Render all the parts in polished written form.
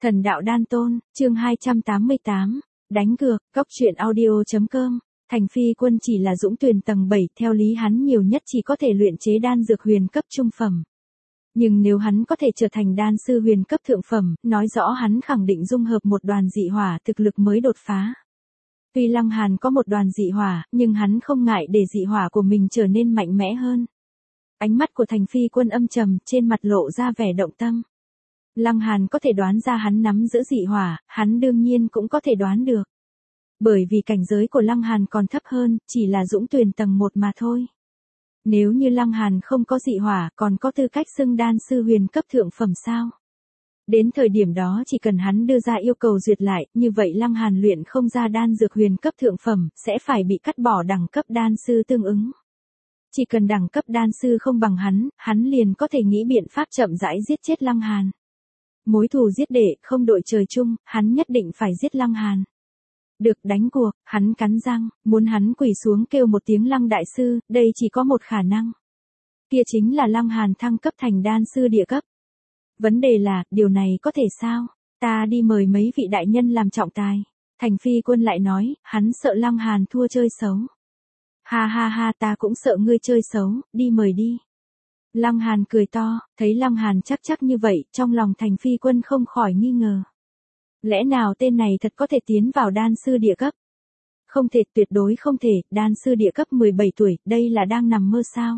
Thần đạo đan tôn, chương 288, đánh cược, cóc truyện audio.com. Thành Phi Quân chỉ là dũng tuyền tầng 7, theo lý hắn nhiều nhất chỉ có thể luyện chế đan dược huyền cấp trung phẩm. Nhưng nếu hắn có thể trở thành đan sư huyền cấp thượng phẩm, nói rõ hắn khẳng định dung hợp một đoàn dị hỏa thực lực mới đột phá. Tuy Lăng Hàn có một đoàn dị hỏa, nhưng hắn không ngại để dị hỏa của mình trở nên mạnh mẽ hơn. Ánh mắt của Thành Phi Quân âm trầm, trên mặt lộ ra vẻ động tâm. Lăng Hàn có thể đoán ra hắn nắm giữ dị hỏa, hắn đương nhiên cũng có thể đoán được. Bởi vì cảnh giới của Lăng Hàn còn thấp hơn, chỉ là dũng tuyền tầng 1 mà thôi. Nếu như Lăng Hàn không có dị hỏa, còn có tư cách xưng đan sư huyền cấp thượng phẩm sao? Đến thời điểm đó chỉ cần hắn đưa ra yêu cầu duyệt lại, như vậy Lăng Hàn luyện không ra đan dược huyền cấp thượng phẩm, sẽ phải bị cắt bỏ đẳng cấp đan sư tương ứng. Chỉ cần đẳng cấp đan sư không bằng hắn liền có thể nghĩ biện pháp chậm rãi giết chết Lăng Hàn. Mối thù giết đệ, không đội trời chung, hắn nhất định phải giết Lăng Hàn. Được, đánh cuộc, hắn cắn răng, muốn hắn quỳ xuống kêu một tiếng Lăng đại sư, đây chỉ có một khả năng. Kia chính là Lăng Hàn thăng cấp thành đan sư địa cấp. Vấn đề là, điều này có thể sao? Ta đi mời mấy vị đại nhân làm trọng tài. Thành Phi Quân lại nói, hắn sợ Lăng Hàn thua chơi xấu. Ha ha ha, ta cũng sợ ngươi chơi xấu, đi mời đi. Lăng Hàn cười to, thấy Lăng Hàn chắc như vậy, trong lòng Thành Phi Quân không khỏi nghi ngờ. Lẽ nào tên này thật có thể tiến vào đan sư địa cấp? Không thể, tuyệt đối không thể, đan sư địa cấp 17 tuổi, đây là đang nằm mơ sao?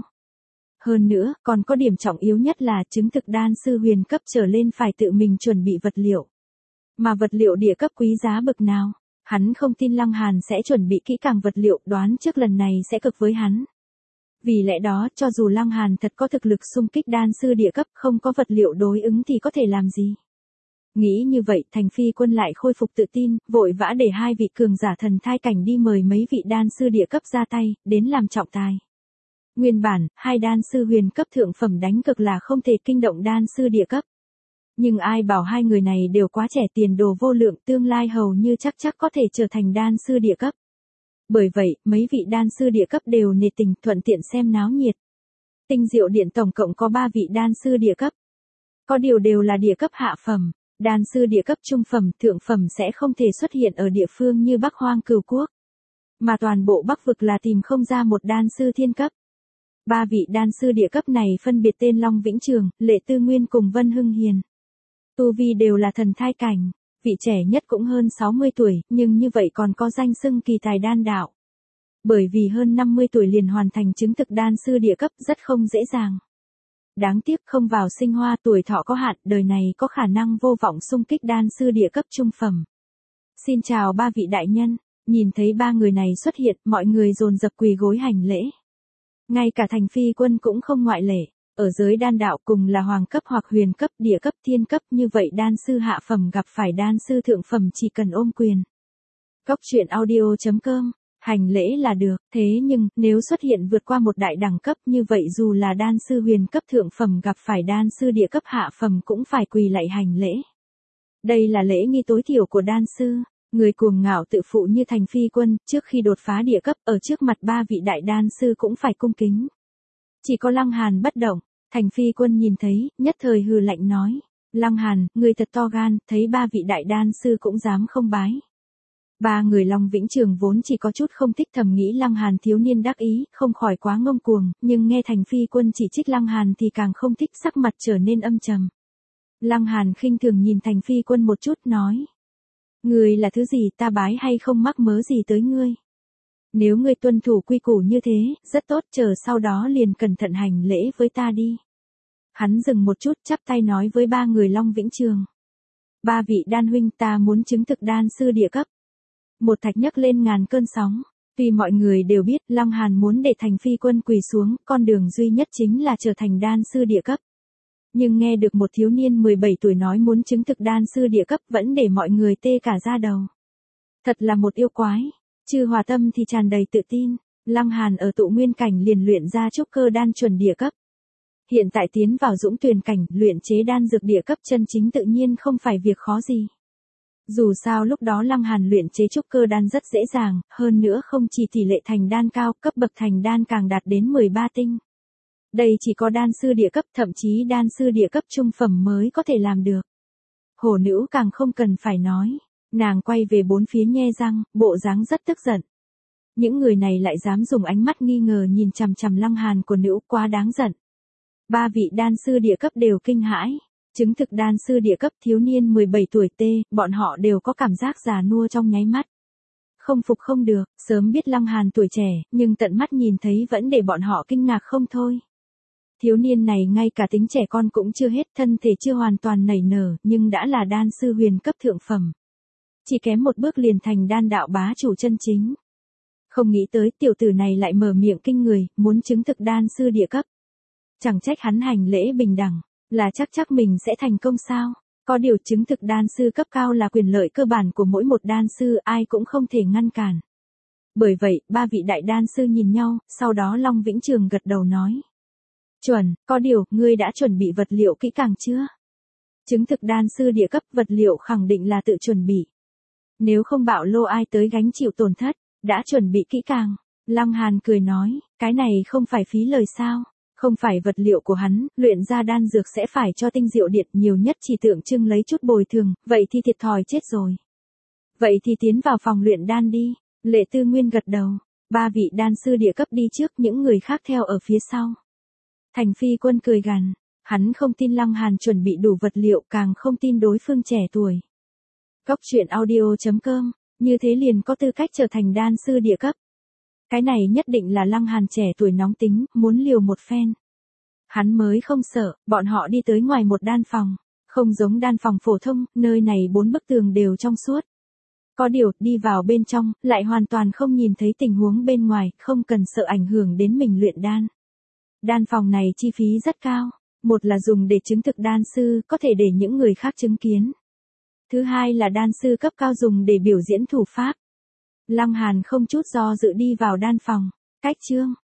Hơn nữa, còn có điểm trọng yếu nhất là chứng thực đan sư huyền cấp trở lên phải tự mình chuẩn bị vật liệu. Mà vật liệu địa cấp quý giá bậc nào? Hắn không tin Lăng Hàn sẽ chuẩn bị kỹ càng vật liệu, đoán trước lần này sẽ cực với hắn. Vì lẽ đó, cho dù Lăng Hàn thật có thực lực xung kích đan sư địa cấp, không có vật liệu đối ứng thì có thể làm gì? Nghĩ như vậy, Thành Phi Quân lại khôi phục tự tin, vội vã để hai vị cường giả thần thai cảnh đi mời mấy vị đan sư địa cấp ra tay, đến làm trọng tài. Nguyên bản, hai đan sư huyền cấp thượng phẩm đánh cực là không thể kinh động đan sư địa cấp. Nhưng ai bảo hai người này đều quá trẻ, tiền đồ vô lượng, tương lai hầu như chắc có thể trở thành đan sư địa cấp. Bởi vậy, mấy vị đan sư địa cấp đều nể tình, thuận tiện xem náo nhiệt. Tinh Diệu Điện tổng cộng có 3 vị đan sư địa cấp. Có điều đều là địa cấp hạ phẩm, đan sư địa cấp trung phẩm, thượng phẩm sẽ không thể xuất hiện ở địa phương như Bắc Hoang Cửu Quốc. Mà toàn bộ Bắc vực là tìm không ra một đan sư thiên cấp. 3 vị đan sư địa cấp này phân biệt tên Long Vĩnh Trường, Lệ Tư Nguyên cùng Vân Hưng Hiền. Tu vi đều là thần thai cảnh, vị trẻ nhất cũng hơn 60 tuổi, nhưng như vậy còn có danh xưng kỳ tài đan đạo. Bởi vì hơn 50 tuổi liền hoàn thành chứng thực đan sư địa cấp rất không dễ dàng. Đáng tiếc không vào sinh hoa, tuổi thọ có hạn, đời này có khả năng vô vọng xung kích đan sư địa cấp trung phẩm. Xin chào 3 vị đại nhân, nhìn thấy 3 người này xuất hiện, mọi người dồn dập quỳ gối hành lễ. Ngay cả Thành Phi Quân cũng không ngoại lệ, ở giới đan đạo cùng là hoàng cấp hoặc huyền cấp, địa cấp, thiên cấp, như vậy đan sư hạ phẩm gặp phải đan sư thượng phẩm chỉ cần ôm quyền. Cóc truyện audio.com, hành lễ là được, thế nhưng, nếu xuất hiện vượt qua một đại đẳng cấp như vậy dù là đan sư huyền cấp thượng phẩm gặp phải đan sư địa cấp hạ phẩm cũng phải quỳ lạy hành lễ. Đây là lễ nghi tối thiểu của đan sư. Người cuồng ngạo tự phụ như Thành Phi Quân, trước khi đột phá địa cấp, ở trước mặt 3 vị đại đan sư cũng phải cung kính. Chỉ có Lăng Hàn bất động, Thành Phi Quân nhìn thấy, nhất thời hừ lạnh nói. Lăng Hàn, người thật to gan, thấy 3 vị đại đan sư cũng dám không bái. 3 người Long Vĩnh Trường vốn chỉ có chút không thích, thầm nghĩ Lăng Hàn thiếu niên đắc ý, không khỏi quá ngông cuồng, nhưng nghe Thành Phi Quân chỉ trích Lăng Hàn thì càng không thích, sắc mặt trở nên âm trầm. Lăng Hàn khinh thường nhìn Thành Phi Quân một chút, nói. Ngươi là thứ gì, ta bái hay không mắc mớ gì tới ngươi? Nếu ngươi tuân thủ quy củ như thế, rất tốt, chờ sau đó liền cẩn thận hành lễ với ta đi. Hắn dừng một chút, chắp tay nói với 3 người Long Vĩnh Trường. 3 vị đan huynh, ta muốn chứng thực đan sư địa cấp. Một thạch nhấc lên ngàn cơn sóng. Tuy mọi người đều biết Lăng Hàn muốn để Thành Phi Quân quỳ xuống, con đường duy nhất chính là trở thành đan sư địa cấp. Nhưng nghe được một thiếu niên 17 tuổi nói muốn chứng thực đan sư địa cấp vẫn để mọi người tê cả da đầu. Thật là một yêu quái. Chư Hòa Tâm thì tràn đầy tự tin. Lăng Hàn ở tụ nguyên cảnh liền luyện ra trúc cơ đan chuẩn địa cấp. Hiện tại tiến vào dũng tuyền cảnh, luyện chế đan dược địa cấp chân chính tự nhiên không phải việc khó gì. Dù sao lúc đó Lăng Hàn luyện chế trúc cơ đan rất dễ dàng, hơn nữa không chỉ tỷ lệ thành đan cao, cấp bậc thành đan càng đạt đến 13 tinh. Đây chỉ có đan sư địa cấp, thậm chí đan sư địa cấp trung phẩm mới có thể làm được. Hổ nữ càng không cần phải nói. Nàng quay về bốn phía nhe răng, bộ dáng rất tức giận. Những người này lại dám dùng ánh mắt nghi ngờ nhìn chằm chằm Lăng Hàn của nữ, quá đáng giận. Ba vị đan sư địa cấp đều kinh hãi. Chứng thực đan sư địa cấp thiếu niên 17 tuổi tê, bọn họ đều có cảm giác già nua trong nháy mắt. Không phục không được, sớm biết Lăng Hàn tuổi trẻ, nhưng tận mắt nhìn thấy vẫn để bọn họ kinh ngạc không thôi. Thiếu niên này ngay cả tính trẻ con cũng chưa hết, thân thể chưa hoàn toàn nảy nở, nhưng đã là đan sư huyền cấp thượng phẩm. Chỉ kém một bước liền thành đan đạo bá chủ chân chính. Không nghĩ tới tiểu tử này lại mở miệng kinh người, muốn chứng thực đan sư địa cấp. Chẳng trách hắn hành lễ bình đẳng, là chắc mình sẽ thành công sao. Có điều chứng thực đan sư cấp cao là quyền lợi cơ bản của mỗi một đan sư, ai cũng không thể ngăn cản. Bởi vậy, ba vị đại đan sư nhìn nhau, sau đó Long Vĩnh Trường gật đầu nói. Chuẩn, có điều, ngươi đã chuẩn bị vật liệu kỹ càng chưa? Chứng thực đan sư địa cấp vật liệu khẳng định là tự chuẩn bị. Nếu không bạo lô ai tới gánh chịu tổn thất, đã chuẩn bị kỹ càng. Lăng Hàn cười nói, cái này không phải phí lời sao? Không phải vật liệu của hắn, luyện ra đan dược sẽ phải cho tinh diệu điện, nhiều nhất chỉ tượng trưng lấy chút bồi thường, vậy thì thiệt thòi chết rồi. Vậy thì tiến vào phòng luyện đan đi. Lệ Tư Nguyên gật đầu, ba vị đan sư địa cấp đi trước, những người khác theo ở phía sau. Thành Phi Quân cười gằn, hắn không tin Lăng Hàn chuẩn bị đủ vật liệu, càng không tin đối phương trẻ tuổi. Góc truyện audio.com, như thế liền có tư cách trở thành đan sư địa cấp. Cái này nhất định là Lăng Hàn trẻ tuổi nóng tính, muốn liều một phen. Hắn mới không sợ, bọn họ đi tới ngoài một đan phòng. Không giống đan phòng phổ thông, nơi này 4 bức tường đều trong suốt. Có điều, đi vào bên trong, lại hoàn toàn không nhìn thấy tình huống bên ngoài, không cần sợ ảnh hưởng đến mình luyện đan. Đan phòng này chi phí rất cao. Một là dùng để chứng thực đan sư, có thể để những người khác chứng kiến. Thứ hai là đan sư cấp cao dùng để biểu diễn thủ pháp. Lăng Hàn không chút do dự đi vào đan phòng. Cách chương